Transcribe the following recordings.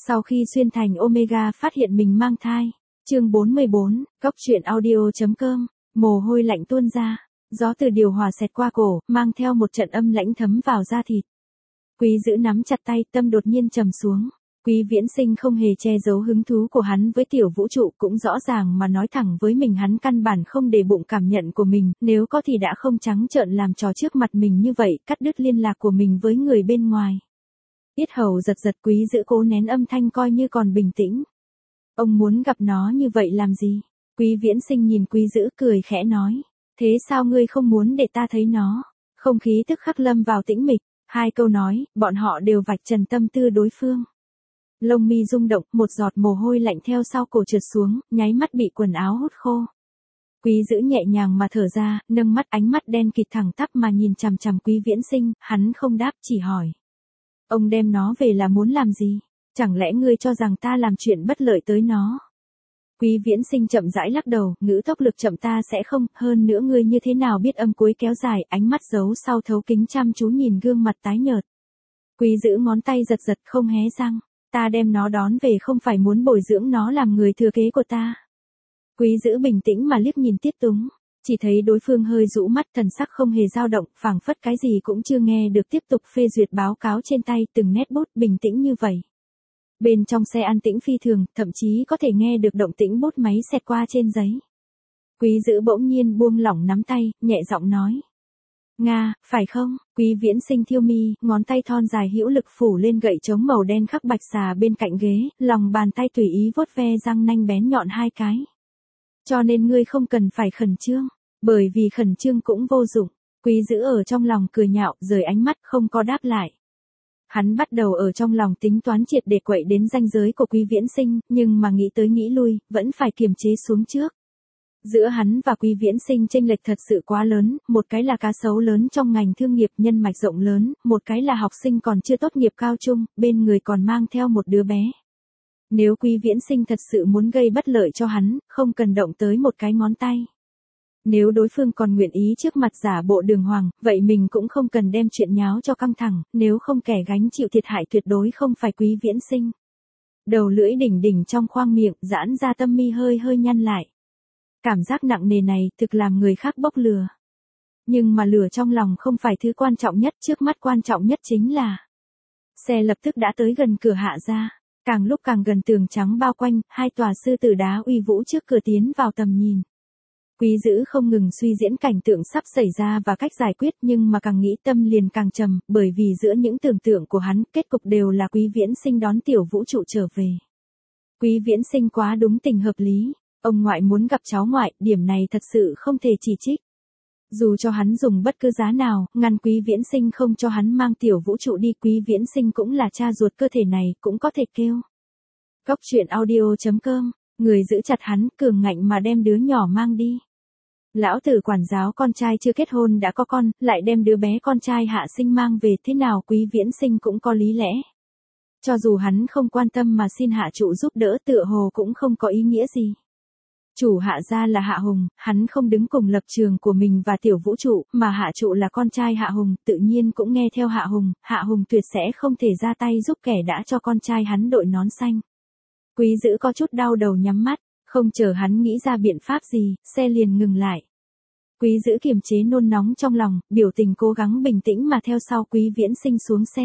Sau khi xuyên thành Omega phát hiện mình mang thai. Chương 44, Cốc truyện audio.com, mồ hôi lạnh tuôn ra, gió từ điều hòa xẹt qua cổ, mang theo một trận âm lãnh thấm vào da thịt. Quý Dữ nắm chặt tay, tâm đột nhiên trầm xuống. Quý Viễn Sinh không hề che giấu hứng thú của hắn với tiểu vũ trụ, cũng rõ ràng mà nói thẳng với mình hắn căn bản không để bụng cảm nhận của mình, nếu có thì đã không trắng trợn làm trò trước mặt mình như vậy, cắt đứt liên lạc của mình với người bên ngoài. Yết hầu giật giật, Quý Dữ cố nén âm thanh coi như còn bình tĩnh. Ông muốn gặp nó như vậy làm gì? Quý Viễn Sinh nhìn Quý Dữ cười khẽ nói. Thế sao ngươi không muốn để ta thấy nó? Không khí tức khắc lâm vào tĩnh mịch, hai câu nói, bọn họ đều vạch trần tâm tư đối phương. Lông mi rung động, một giọt mồ hôi lạnh theo sau cổ trượt xuống, nháy mắt bị quần áo hút khô. Quý Dữ nhẹ nhàng mà thở ra, nâng mắt, ánh mắt đen kịt thẳng tắp mà nhìn chằm chằm Quý Viễn Sinh, hắn không đáp, chỉ hỏi. Ông đem nó về là muốn làm gì? Chẳng lẽ ngươi cho rằng ta làm chuyện bất lợi tới nó? Quý Viễn Sinh chậm rãi lắc đầu, ngữ tốc lực chậm, ta sẽ không, hơn nữa ngươi như thế nào biết âm cuối kéo dài, ánh mắt giấu sau thấu kính chăm chú nhìn gương mặt tái nhợt. Quý Dữ ngón tay giật giật không hé răng, ta đem nó đón về không phải muốn bồi dưỡng nó làm người thừa kế của ta. Quý Dữ bình tĩnh mà liếc nhìn Tiết Túng, chỉ thấy đối phương hơi rũ mắt, thần sắc không hề dao động, phảng phất cái gì cũng chưa nghe được, tiếp tục phê duyệt báo cáo trên tay, từng nét bút bình tĩnh như vậy. Bên trong xe an tĩnh phi thường, thậm chí có thể nghe được động tĩnh bút máy xẹt qua trên giấy. Quý Dữ bỗng nhiên buông lỏng nắm tay, nhẹ giọng nói. Nga, phải không? Quý Viễn Sinh thiêu mi, ngón tay thon dài hữu lực phủ lên gậy chống màu đen khắc bạch xà bên cạnh ghế, lòng bàn tay tùy ý vuốt ve răng nanh bén nhọn hai cái. Cho nên ngươi không cần phải khẩn trương, bởi vì khẩn trương cũng vô dụng. Quý Dữ ở trong lòng cười nhạo, rời ánh mắt không có đáp lại. Hắn bắt đầu ở trong lòng tính toán triệt để quậy đến ranh giới của Quý Viễn Sinh, nhưng mà nghĩ tới nghĩ lui, vẫn phải kiềm chế xuống trước. Giữa hắn và Quý Viễn Sinh chênh lệch thật sự quá lớn, một cái là cá sấu lớn trong ngành thương nghiệp nhân mạch rộng lớn, một cái là học sinh còn chưa tốt nghiệp cao trung, bên người còn mang theo một đứa bé. Nếu Quý Viễn Sinh thật sự muốn gây bất lợi cho hắn, không cần động tới một cái ngón tay. Nếu đối phương còn nguyện ý trước mặt giả bộ đường hoàng, vậy mình cũng không cần đem chuyện nháo cho căng thẳng, nếu không kẻ gánh chịu thiệt hại tuyệt đối không phải Quý Viễn Sinh. Đầu lưỡi đỉnh đỉnh trong khoang miệng, giãn ra, tâm mi hơi hơi nhăn lại. Cảm giác nặng nề này thực làm người khác bốc lửa. Nhưng mà lửa trong lòng không phải thứ quan trọng nhất, trước mắt quan trọng nhất chính là. Xe lập tức đã tới gần cửa Hạ gia, càng lúc càng gần, tường trắng bao quanh, hai tòa sư tử đá uy vũ trước cửa tiến vào tầm nhìn. Quý Dữ không ngừng suy diễn cảnh tượng sắp xảy ra và cách giải quyết, nhưng mà càng nghĩ tâm liền càng trầm, bởi vì giữa những tưởng tượng của hắn, kết cục đều là Quý Viễn Sinh đón tiểu vũ trụ trở về. Quý Viễn Sinh quá đúng tình hợp lý, ông ngoại muốn gặp cháu ngoại, điểm này thật sự không thể chỉ trích. Dù cho hắn dùng bất cứ giá nào, ngăn Quý Viễn Sinh không cho hắn mang tiểu vũ trụ đi, Quý Viễn Sinh cũng là cha ruột cơ thể này, cũng có thể kêu. Cốc truyện audio.com, người giữ chặt hắn, cường ngạnh mà đem đứa nhỏ mang đi. Lão tử quản giáo con trai chưa kết hôn đã có con, lại đem đứa bé con trai hạ sinh mang về, thế nào Quý Viễn Sinh cũng có lý lẽ. Cho dù hắn không quan tâm mà xin Hạ Trụ giúp đỡ, tựa hồ cũng không có ý nghĩa gì. Chủ Hạ gia là Hạ Hùng, hắn không đứng cùng lập trường của mình và tiểu vũ trụ, mà Hạ Trụ là con trai Hạ Hùng, tự nhiên cũng nghe theo Hạ Hùng tuyệt sẽ không thể ra tay giúp kẻ đã cho con trai hắn đội nón xanh. Quý Dữ có chút đau đầu nhắm mắt, không chờ hắn nghĩ ra biện pháp gì, xe liền ngừng lại. Quý Dữ kiềm chế nôn nóng trong lòng, biểu tình cố gắng bình tĩnh mà theo sau Quý Viễn Sinh xuống xe.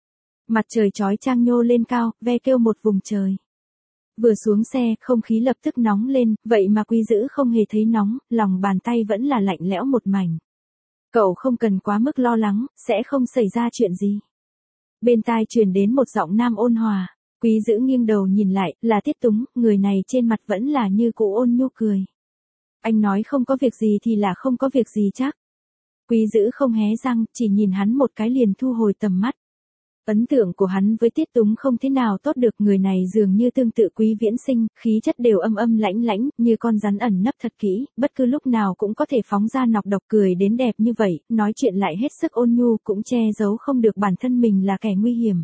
Mặt trời chói chang nhô lên cao, ve kêu một vùng trời. Vừa xuống xe, không khí lập tức nóng lên, vậy mà Quý Dữ không hề thấy nóng, lòng bàn tay vẫn là lạnh lẽo một mảnh. Cậu không cần quá mức lo lắng, sẽ không xảy ra chuyện gì. Bên tai truyền đến một giọng nam ôn hòa. Quý Dữ nghiêng đầu nhìn lại, là Tiết Túng, người này trên mặt vẫn là như cũ ôn nhu cười. Anh nói không có việc gì thì là không có việc gì chắc. Quý Dữ không hé răng, chỉ nhìn hắn một cái liền thu hồi tầm mắt. Ấn tượng của hắn với Tiết Túng không thế nào tốt được, người này dường như tương tự Quý Viễn Sinh, khí chất đều âm âm lãnh lãnh, như con rắn ẩn nấp thật kỹ, bất cứ lúc nào cũng có thể phóng ra nọc độc, cười đến đẹp như vậy, nói chuyện lại hết sức ôn nhu, cũng che giấu không được bản thân mình là kẻ nguy hiểm.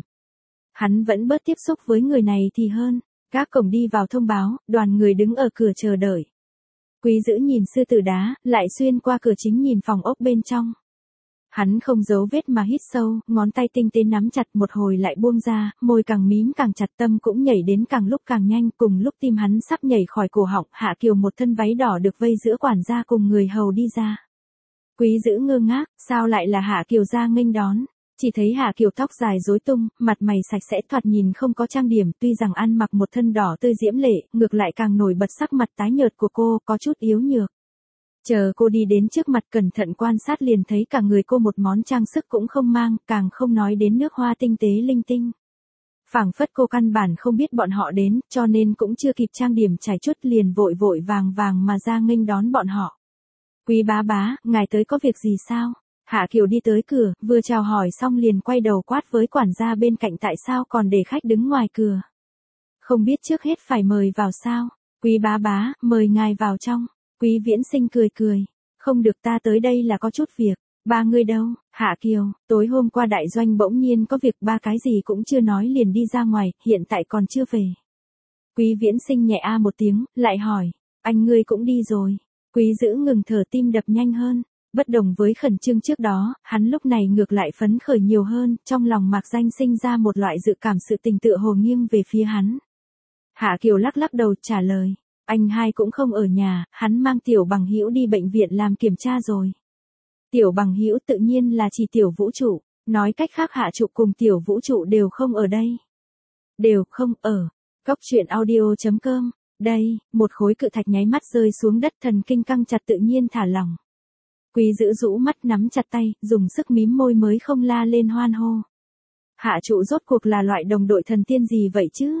Hắn vẫn bớt tiếp xúc với người này thì hơn. Gác cổng đi vào thông báo, đoàn người đứng ở cửa chờ đợi. Quý Dữ nhìn sư tử đá, lại xuyên qua cửa chính nhìn phòng ốc bên trong. Hắn không giấu vết mà hít sâu, ngón tay tinh tế nắm chặt một hồi lại buông ra, môi càng mím càng chặt, tâm cũng nhảy đến càng lúc càng nhanh, cùng lúc tim hắn sắp nhảy khỏi cổ họng, Hạ Kiều một thân váy đỏ được vây giữa quản gia cùng người hầu đi ra. Quý Dữ ngơ ngác, sao lại là Hạ Kiều ra nghênh đón? Chỉ thấy Hạ Kiều tóc dài rối tung, mặt mày sạch sẽ thoạt nhìn không có trang điểm, tuy rằng ăn mặc một thân đỏ tươi diễm lệ, ngược lại càng nổi bật sắc mặt tái nhợt của cô, có chút yếu nhược. Chờ cô đi đến trước mặt cẩn thận quan sát liền thấy cả người cô một món trang sức cũng không mang, càng không nói đến nước hoa tinh tế linh tinh. Phảng phất cô căn bản không biết bọn họ đến, cho nên cũng chưa kịp trang điểm trải chuốt liền vội vội vàng vàng mà ra nghênh đón bọn họ. Quý bá, ngài tới có việc gì sao? Hạ Kiều đi tới cửa, vừa chào hỏi xong liền quay đầu quát với quản gia bên cạnh tại sao còn để khách đứng ngoài cửa. Không biết trước hết phải mời vào sao? Quý bá, mời ngài vào trong. Quý Viễn Sinh cười. Không được, ta tới đây là có chút việc. Ba người đâu? Hạ Kiều, tối hôm qua đại doanh bỗng nhiên có việc, ba cái gì cũng chưa nói liền đi ra ngoài, hiện tại còn chưa về. Quý Viễn Sinh nhẹ a một tiếng, lại hỏi, anh ngươi cũng đi rồi. Quý Dữ ngừng thở, tim đập nhanh hơn. Bất đồng với khẩn trương trước đó, hắn lúc này ngược lại phấn khởi nhiều hơn, trong lòng Mạc Danh sinh ra một loại dự cảm sự tình tựa hồ nghiêng về phía hắn. Hạ Kiều lắc đầu trả lời, anh hai cũng không ở nhà, hắn mang Tiểu Bằng Hữu đi bệnh viện làm kiểm tra rồi. Tiểu Bằng Hữu tự nhiên là chỉ Tiểu Vũ Trụ, nói cách khác Hạ Trụ cùng Tiểu Vũ Trụ đều không ở đây. Đều không ở. Góc truyện audio.com. Đây, một khối cự thạch nháy mắt rơi xuống đất, thần kinh căng chặt tự nhiên thả lỏng. Quý Dữ rũ mắt nắm chặt tay, dùng sức mím môi mới không la lên hoan hô. Hạ Trụ rốt cuộc là loại đồng đội thần tiên gì vậy chứ?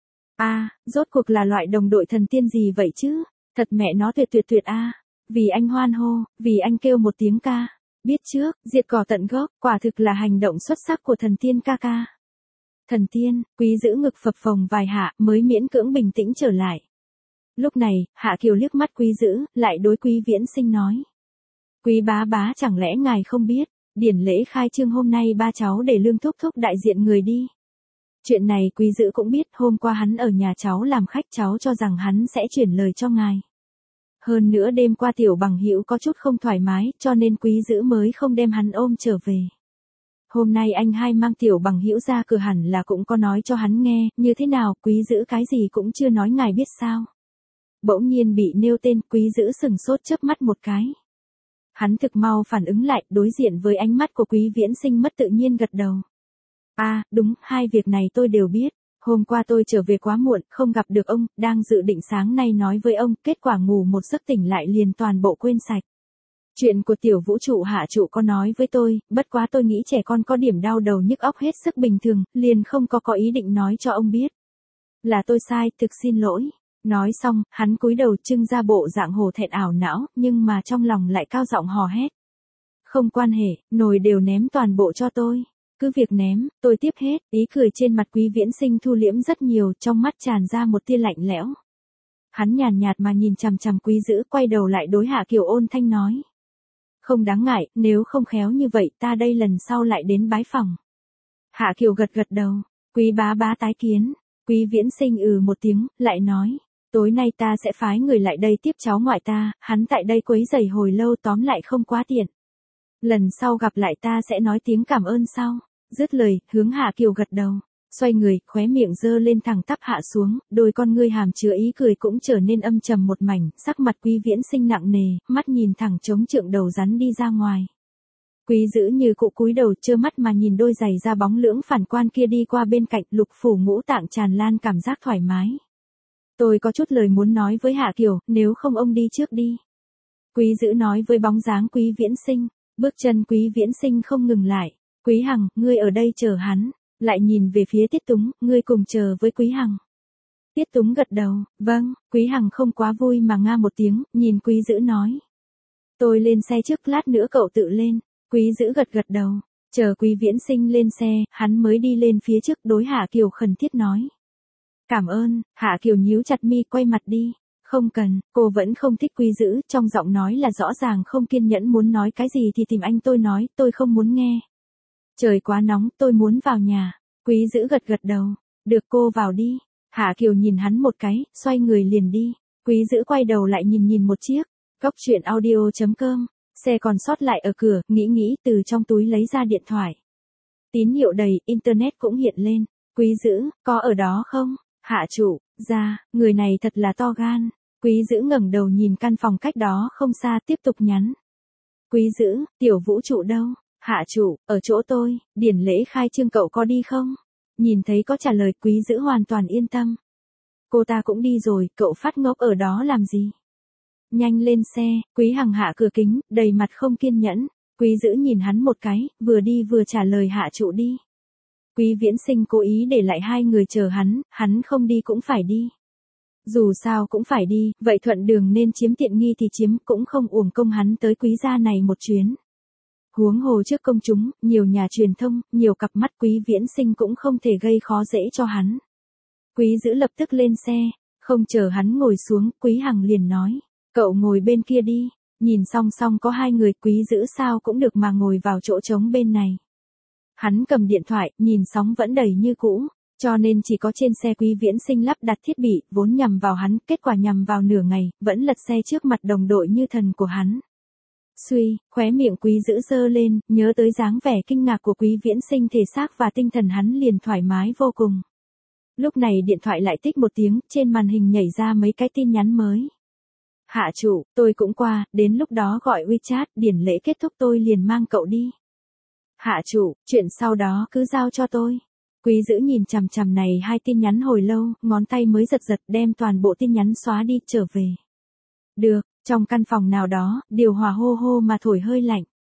Rốt cuộc là loại đồng đội thần tiên gì vậy chứ? Thật mẹ nó tuyệt a. Vì anh hoan hô, vì anh kêu một tiếng ca. Biết trước, diệt cỏ tận gốc, quả thực là hành động xuất sắc của thần tiên ca ca. Thần tiên, Quý Dữ ngực phập phồng vài hạ mới miễn cưỡng bình tĩnh trở lại. Lúc này, Hạ Kiều liếc mắt Quý Dữ, lại đối Quý Viễn Sinh nói. Quý bá chẳng lẽ ngài không biết, điển lễ khai trương hôm nay ba cháu để Lương thúc đại diện người đi. Chuyện này Quý Dữ cũng biết, hôm qua hắn ở nhà cháu làm khách, cháu cho rằng hắn sẽ chuyển lời cho ngài. Hơn nữa đêm qua Tiểu Bằng Hữu có chút không thoải mái, cho nên Quý Dữ mới không đem hắn ôm trở về. Hôm nay anh hai mang Tiểu Bằng Hữu ra cửa hẳn là cũng có nói cho hắn nghe, như thế nào, Quý Dữ cái gì cũng chưa nói ngài biết sao. Bỗng nhiên bị nêu tên, Quý Dữ sừng sốt chớp mắt một cái. Hắn thực mau phản ứng lại, đối diện với ánh mắt của Quý Viễn Sinh mất tự nhiên gật đầu. Đúng, hai việc này tôi đều biết. Hôm qua tôi trở về quá muộn, không gặp được ông, đang dự định sáng nay nói với ông, kết quả ngủ một giấc tỉnh lại liền toàn bộ quên sạch. Chuyện của Tiểu Vũ Trụ Hạ Trụ có nói với tôi, bất quá tôi nghĩ trẻ con có điểm đau đầu nhức óc hết sức bình thường, liền không có ý định nói cho ông biết. Là tôi sai, thực xin lỗi. Nói xong, hắn cúi đầu trưng ra bộ dạng hổ thẹn ảo não, nhưng mà trong lòng lại cao giọng hò hét. Không quan hệ, nồi đều ném toàn bộ cho tôi. Cứ việc ném, tôi tiếp hết. Ý cười trên mặt Quý Viễn Sinh thu liễm rất nhiều, trong mắt tràn ra một tia lạnh lẽo. Hắn nhàn nhạt mà nhìn chằm chằm Quý Dữ, quay đầu lại đối Hạ Kiều ôn thanh nói. Không đáng ngại, nếu không khéo như vậy ta đây lần sau lại đến bái phòng. Hạ Kiều gật đầu. Quý bá tái kiến. Quý Viễn Sinh một tiếng, lại nói. Tối nay ta sẽ phái người lại đây tiếp cháu ngoại ta, hắn tại đây quấy rầy hồi lâu, tóm lại không quá tiện. Lần sau gặp lại ta sẽ nói tiếng cảm ơn sau. Dứt lời, hướng Hạ Kiều gật đầu. Xoay người, khóe miệng giơ lên thẳng tắp hạ xuống, đôi con ngươi hàm chứa ý cười cũng trở nên âm trầm một mảnh, sắc mặt Quý Viễn Sinh nặng nề, mắt nhìn thẳng chống trượng đầu rắn đi ra ngoài. Quý Dữ như cụ cúi đầu trơ mắt mà nhìn đôi giày da bóng lưỡng phản quan kia đi qua bên cạnh, lục phủ ngũ tạng tràn lan cảm giác thoải mái. Tôi có chút lời muốn nói với Hạ Kiều, nếu không ông đi trước đi. Quý Dữ nói với bóng dáng Quý Viễn Sinh, bước chân Quý Viễn Sinh không ngừng lại. Quý Hằng, ngươi ở đây chờ hắn. Lại nhìn về phía Tiết Túng, ngươi cùng chờ với Quý Hằng. Tiết Túng gật đầu, vâng. Quý Hằng không quá vui mà nga một tiếng, nhìn Quý Dữ nói. Tôi lên xe trước, lát nữa cậu tự lên. Quý Dữ gật đầu, chờ Quý Viễn Sinh lên xe, hắn mới đi lên phía trước đối Hạ Kiều khẩn thiết nói. Cảm ơn. Hạ Kiều nhíu chặt mi quay mặt đi. Không cần, cô vẫn không thích Quý Dữ, trong giọng nói là rõ ràng không kiên nhẫn, muốn nói cái gì thì tìm anh tôi nói, tôi không muốn nghe. Trời quá nóng, tôi muốn vào nhà. Quý Dữ gật đầu. Được, cô vào đi. Hạ Kiều nhìn hắn một cái, xoay người liền đi. Quý Dữ quay đầu lại nhìn một chiếc. Góc truyện audio.com Xe còn sót lại ở cửa, nghĩ từ trong túi lấy ra điện thoại. Tín hiệu đầy, internet cũng hiện lên. Quý dữ, có ở đó không? Hạ trụ, ra, người này thật là to gan. Quý dữ ngẩng đầu nhìn căn phòng cách đó không xa tiếp tục nhắn. Quý dữ, tiểu vũ trụ đâu? Hạ trụ, ở chỗ tôi, điển lễ khai trương cậu có đi không? Nhìn thấy có trả lời quý dữ hoàn toàn yên tâm. Cô ta cũng đi rồi, cậu phát ngốc ở đó làm gì? Nhanh lên xe, Quý Hằng hạ cửa kính, đầy mặt không kiên nhẫn. Quý dữ nhìn hắn một cái, vừa đi vừa trả lời Hạ trụ đi. Quý Viễn Sinh cố ý để lại hai người chờ hắn không đi cũng phải đi. Dù sao cũng phải đi, vậy thuận đường nên chiếm tiện nghi thì chiếm, cũng không uổng công hắn tới Quý gia này một chuyến. Huống hồ trước công chúng, nhiều nhà truyền thông, nhiều cặp mắt, Quý Viễn Sinh cũng không thể gây khó dễ cho hắn. Quý dữ lập tức lên xe, không chờ hắn ngồi xuống, Quý Hằng liền nói, cậu ngồi bên kia đi. Nhìn song song có hai người, Quý dữ sao cũng được mà ngồi vào chỗ trống bên này. Hắn cầm điện thoại, nhìn sóng vẫn đầy như cũ, cho nên chỉ có trên xe Quý Viễn Sinh lắp đặt thiết bị, vốn nhằm vào hắn, kết quả nhằm vào nửa ngày, vẫn lật xe trước mặt đồng đội như thần của hắn. Suy, khóe miệng Quý dữ giơ lên, nhớ tới dáng vẻ kinh ngạc của Quý Viễn Sinh, thể xác và tinh thần hắn liền thoải mái vô cùng. Lúc này điện thoại lại tích một tiếng, trên màn hình nhảy ra mấy cái tin nhắn mới. Hạ trụ, tôi cũng qua, đến lúc đó gọi WeChat, điển lễ kết thúc tôi liền mang cậu đi. Hạ trụ, chuyện sau đó cứ giao cho tôi. Quý dữ nhìn chằm chằm này hai tin nhắn hồi lâu, ngón tay mới giật đem toàn bộ tin nhắn xóa đi, trở về. Được, trong căn phòng nào đó, điều hòa hô hô mà thổi hơi lạnh.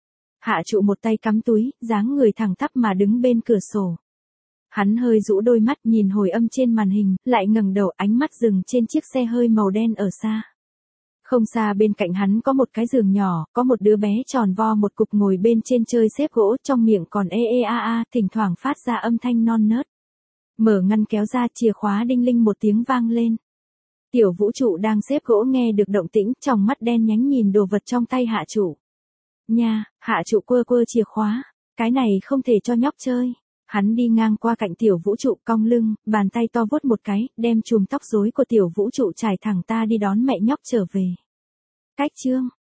Hạ trụ một tay cắm túi, dáng người thẳng tắp mà đứng bên cửa sổ. Hắn hơi rũ đôi mắt nhìn hồi âm trên màn hình, lại ngẩng đầu, ánh mắt dừng trên chiếc xe hơi màu đen ở xa. Không xa bên cạnh hắn có một cái giường nhỏ, có một đứa bé tròn vo một cục ngồi bên trên chơi xếp gỗ, trong miệng còn thỉnh thoảng phát ra âm thanh non nớt. Mở ngăn kéo ra, chìa khóa đinh linh một tiếng vang lên. Tiểu vũ trụ đang xếp gỗ nghe được động tĩnh, tròng mắt đen nhánh nhìn đồ vật trong tay hạ trụ. Nha, hạ trụ quơ chìa khóa, cái này không thể cho nhóc chơi. Hắn đi ngang qua cạnh tiểu vũ trụ, cong lưng, bàn tay to vuốt một cái, đem chùm tóc rối của tiểu vũ trụ trải thẳng, ta đi đón mẹ nhóc trở về. Cách chương